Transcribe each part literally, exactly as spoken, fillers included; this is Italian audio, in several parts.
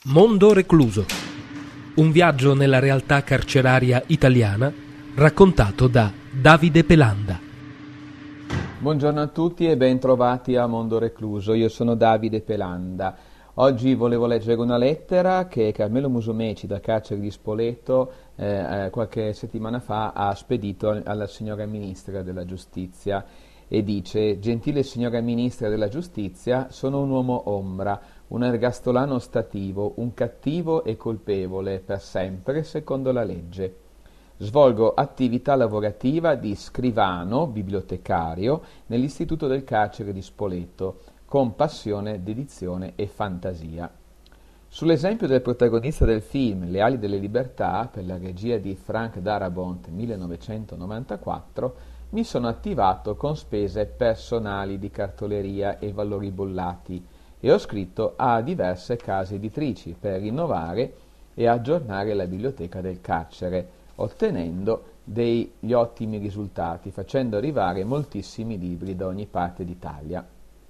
Mondo recluso. Un viaggio nella realtà carceraria italiana raccontato da Davide Pelanda. Buongiorno a tutti e ben trovati a Mondo recluso. Io sono Davide Pelanda. Oggi volevo leggere una lettera che Carmelo Musumeci dal carcere di Spoleto eh, qualche settimana fa ha spedito alla signora Ministra della Giustizia e dice: Gentile signora Ministra della Giustizia, sono un uomo ombra, un ergastolano stativo, un cattivo e colpevole per sempre secondo la legge. Svolgo attività lavorativa di scrivano, bibliotecario, nell'istituto del carcere di Spoleto, con passione, dedizione e fantasia. Sull'esempio del protagonista del film Le ali delle libertà, per la regia di Frank Darabont millenovecentonovantaquattro, mi sono attivato con spese personali di cartoleria e valori bollati e ho scritto a diverse case editrici per rinnovare e aggiornare la biblioteca del carcere, ottenendo degli ottimi risultati, facendo arrivare moltissimi libri da ogni parte d'Italia.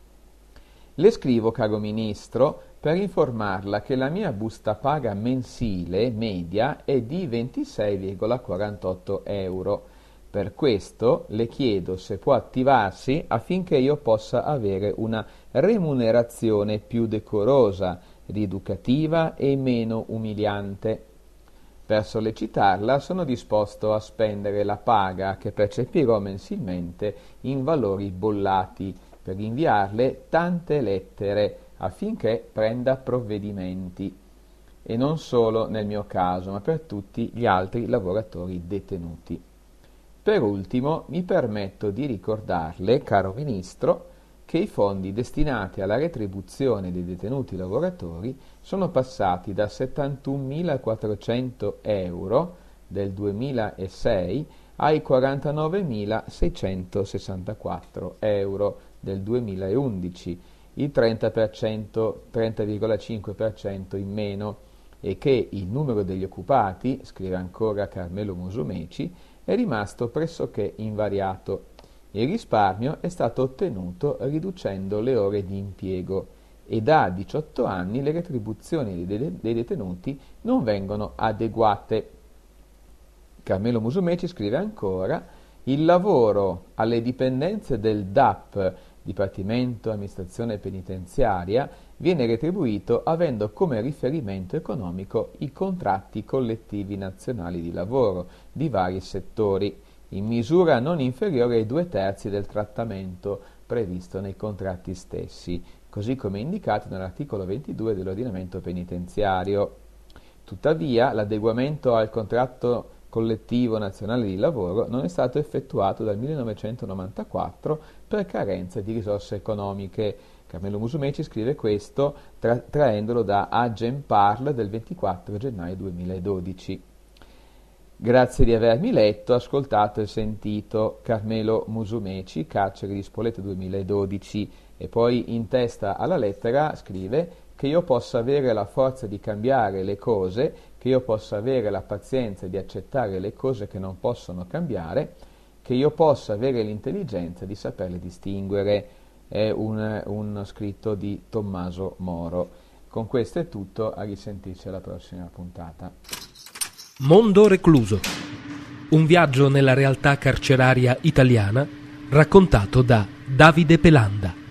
Le scrivo, caro Ministro, per informarla che la mia busta paga mensile media è di ventisei virgola quarantotto euro. Per questo le chiedo se può attivarsi affinché io possa avere una remunerazione più decorosa, rieducativa e meno umiliante. Per sollecitarla sono disposto a spendere la paga che percepirò mensilmente in valori bollati per inviarle tante lettere affinché prenda provvedimenti, e non solo nel mio caso, ma per tutti gli altri lavoratori detenuti. Per ultimo, mi permetto di ricordarle, caro Ministro, che i fondi destinati alla retribuzione dei detenuti lavoratori sono passati da settantunomilaquattrocento euro del duemilasei ai quarantanovemilaseicentosessantaquattro euro del duemilaundici, il trenta per cento, trenta virgola cinque per cento in meno, e che il numero degli occupati, scrive ancora Carmelo Musumeci, è rimasto pressoché invariato. Il risparmio è stato ottenuto riducendo le ore di impiego e da diciotto anni le retribuzioni dei detenuti non vengono adeguate. Carmelo Musumeci scrive ancora: il lavoro alle dipendenze del D A P, Dipartimento Amministrazione Penitenziaria, viene retribuito avendo come riferimento economico i contratti collettivi nazionali di lavoro di vari settori, in misura non inferiore ai due terzi del trattamento previsto nei contratti stessi, così come indicato nell'articolo ventidue dell'ordinamento penitenziario. Tuttavia, l'adeguamento al contratto collettivo nazionale di lavoro non è stato effettuato dal millenovecentonovantaquattro per carenza di risorse economiche. Carmelo Musumeci scrive questo tra- traendolo da Agenparl del ventiquattro gennaio duemiladodici. Grazie di avermi letto, ascoltato e sentito. Carmelo Musumeci, carcere di Spoleto duemiladodici. E poi in testa alla lettera scrive che io possa avere la forza di cambiare le cose, che io possa avere la pazienza di accettare le cose che non possono cambiare, che io possa avere l'intelligenza di saperle distinguere. È un, uno scritto di Tommaso Moro. Con questo è tutto, a risentirci alla prossima puntata. Mondo recluso. Un viaggio nella realtà carceraria italiana raccontato da Davide Pelanda.